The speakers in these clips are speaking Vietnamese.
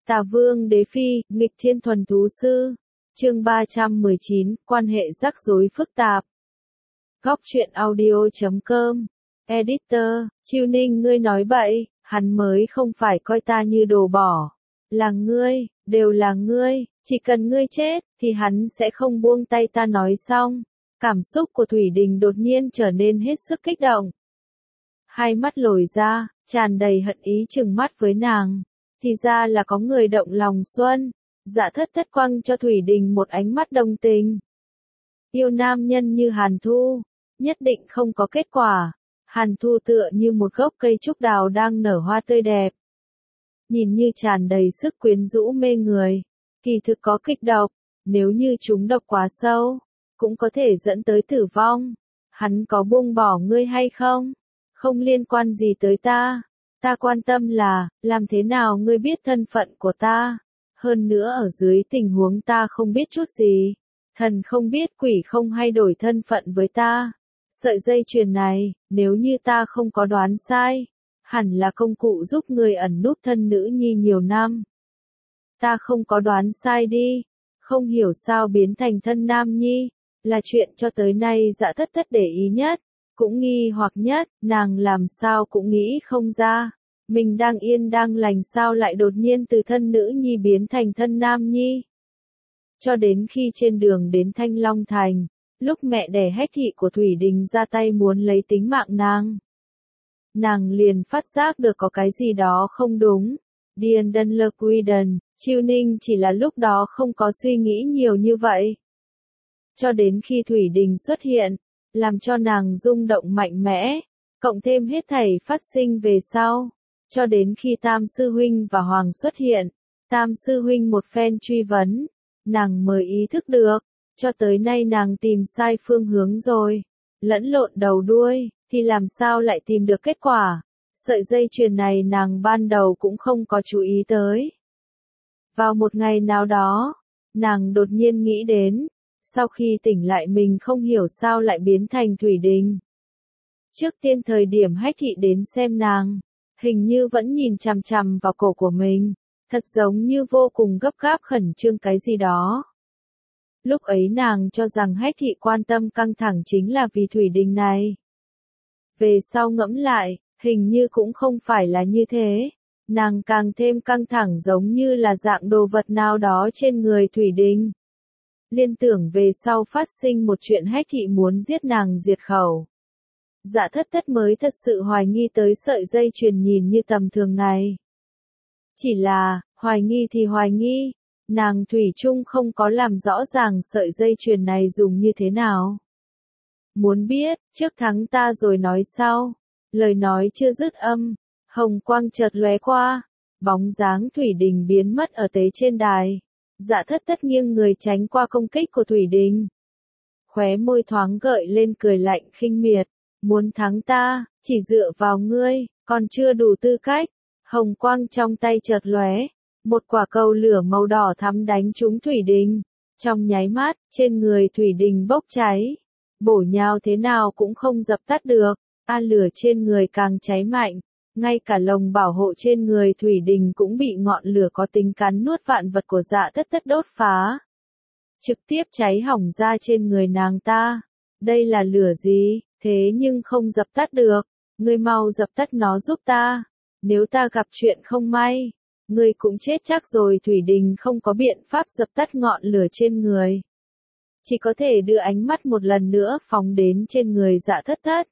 Tà Vương Đế Phi, nghịch thiên thuần thú sư. Chương 319, quan hệ rắc rối phức tạp. Góc truyện audio.com. Editor, Chiêu Ninh ngươi nói bậy, hắn mới không phải coi ta như đồ bỏ. Là ngươi, đều là ngươi, chỉ cần ngươi chết, thì hắn sẽ không buông tay ta nói xong. Cảm xúc của Thủy Đình đột nhiên trở nên hết sức kích động. Hai mắt lồi ra, tràn đầy hận ý trừng mắt với nàng. Thì ra là có người động lòng xuân. Dạ thất thất quăng cho Thủy Đình một ánh mắt đồng tình. Yêu nam nhân như Hàn Thu, nhất định không có kết quả. Hàn Thu tựa như một gốc cây trúc đào đang nở hoa tươi đẹp. Nhìn như tràn đầy sức quyến rũ mê người. Kỳ thực có kịch độc, nếu như chúng độc quá sâu, cũng có thể dẫn tới tử vong. Hắn có buông bỏ ngươi hay không? Không liên quan gì tới ta. Ta quan tâm là, làm thế nào ngươi biết thân phận của ta? Hơn nữa ở dưới tình huống ta không biết chút gì. Thần không biết quỷ không hay đổi thân phận với ta. Sợi dây chuyền này, nếu như ta không có đoán sai, hẳn là công cụ giúp người ẩn núp thân nữ nhi nhiều năm. Ta không có đoán sai đi. Không hiểu sao biến thành thân nam nhi, là chuyện cho tới nay Dạ thất thất để ý nhất. Cũng nghi hoặc nhất, nàng làm sao cũng nghĩ không ra. Mình đang yên đang lành sao lại đột nhiên từ thân nữ nhi biến thành thân nam nhi. Cho đến khi trên đường đến Thanh Long Thành, lúc mẹ đẻ Hách Thị của Thủy Đình ra tay muốn lấy tính mạng nàng liền phát giác được có cái gì đó không đúng. Điền Đân Lơ Quy Đần, Chiêu Ninh chỉ là lúc đó không có suy nghĩ nhiều như vậy. Cho đến khi Thủy Đình xuất hiện, làm cho nàng rung động mạnh mẽ, cộng thêm hết thảy phát sinh về sau. Cho đến khi Tam Sư Huynh và Hoàng xuất hiện, Tam Sư Huynh một phen truy vấn, nàng mới ý thức được, cho tới nay nàng tìm sai phương hướng rồi, lẫn lộn đầu đuôi, thì làm sao lại tìm được kết quả. Sợi dây chuyền này nàng ban đầu cũng không có chú ý tới. Vào một ngày nào đó, nàng đột nhiên nghĩ đến, sau khi tỉnh lại mình không hiểu sao lại biến thành Thủy Đình. Trước tiên thời điểm Hách Thị đến xem nàng, hình như vẫn nhìn chằm chằm vào cổ của mình, thật giống như vô cùng gấp gáp khẩn trương cái gì đó. Lúc ấy nàng cho rằng Hách Thị quan tâm căng thẳng chính là vì Thủy Đình này. Về sau ngẫm lại, hình như cũng không phải là như thế. Nàng càng thêm căng thẳng giống như là dạng đồ vật nào đó trên người Thủy Đình. Liên tưởng về sau phát sinh một chuyện Hách Thị muốn giết nàng diệt khẩu. Dạ thất thất mới thật sự hoài nghi tới sợi dây chuyền nhìn như tầm thường này. Chỉ là, hoài nghi thì hoài nghi, nàng thủy chung không có làm rõ ràng sợi dây chuyền này dùng như thế nào. Muốn biết, trước thắng ta rồi nói sau. Lời nói chưa dứt âm, hồng quang chợt lóe qua, bóng dáng Thủy Đình biến mất ở tế trên đài. Dạ thất thất nghiêng người tránh qua công kích của Thủy Đình. Khóe môi thoáng gợi lên cười lạnh khinh miệt. Muốn thắng ta, chỉ dựa vào ngươi, còn chưa đủ tư cách. Hồng quang trong tay chợt lóe, một quả cầu lửa màu đỏ thắm đánh trúng Thủy Đình. Trong nháy mắt, trên người Thủy Đình bốc cháy. Bổ nhào thế nào cũng không dập tắt được. Lửa trên người càng cháy mạnh. Ngay cả lồng bảo hộ trên người Thủy Đình cũng bị ngọn lửa có tính cắn nuốt vạn vật của Dạ thất thất đốt phá. Trực tiếp cháy hỏng ra trên người nàng ta. Đây là lửa gì? Thế nhưng không dập tắt được, ngươi mau dập tắt nó giúp ta, nếu ta gặp chuyện không may, ngươi cũng chết chắc rồi. Thủy Đình không có biện pháp dập tắt ngọn lửa trên người. Chỉ có thể đưa ánh mắt một lần nữa phóng đến trên người Dạ thất thất.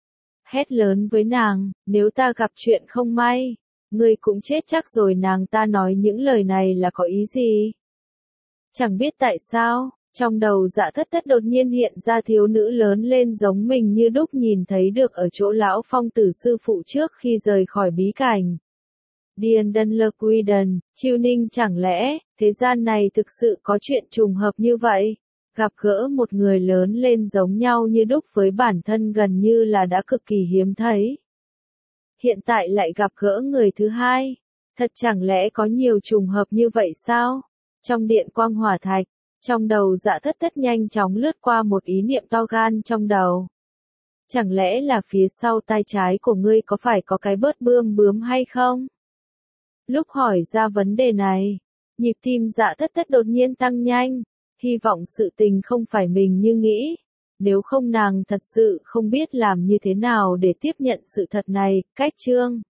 Hét lớn với nàng, nếu ta gặp chuyện không may, ngươi cũng chết chắc rồi. Nàng ta nói những lời này là có ý gì? Chẳng biết tại sao. Trong đầu Dạ thất thất đột nhiên hiện ra thiếu nữ lớn lên giống mình như đúc nhìn thấy được ở chỗ lão phong tử sư phụ trước khi rời khỏi bí cảnh. Điền Đân Lơ Quy Đần, Chiêu Ninh chẳng lẽ, thế gian này thực sự có chuyện trùng hợp như vậy? Gặp gỡ một người lớn lên giống nhau như đúc với bản thân gần như là đã cực kỳ hiếm thấy. Hiện tại lại gặp gỡ người thứ hai. Thật chẳng lẽ có nhiều trùng hợp như vậy sao? Trong điện quang hỏa thạch. Trong đầu Dạ thất thất nhanh chóng lướt qua một ý niệm to gan trong đầu. Chẳng lẽ là phía sau tai trái của ngươi có phải có cái bớt bươm bướm hay không? Lúc hỏi ra vấn đề này, nhịp tim Dạ Thất Thất đột nhiên tăng nhanh, hy vọng sự tình không phải mình như nghĩ. Nếu không nàng thật sự không biết làm như thế nào để tiếp nhận sự thật này, cách Trương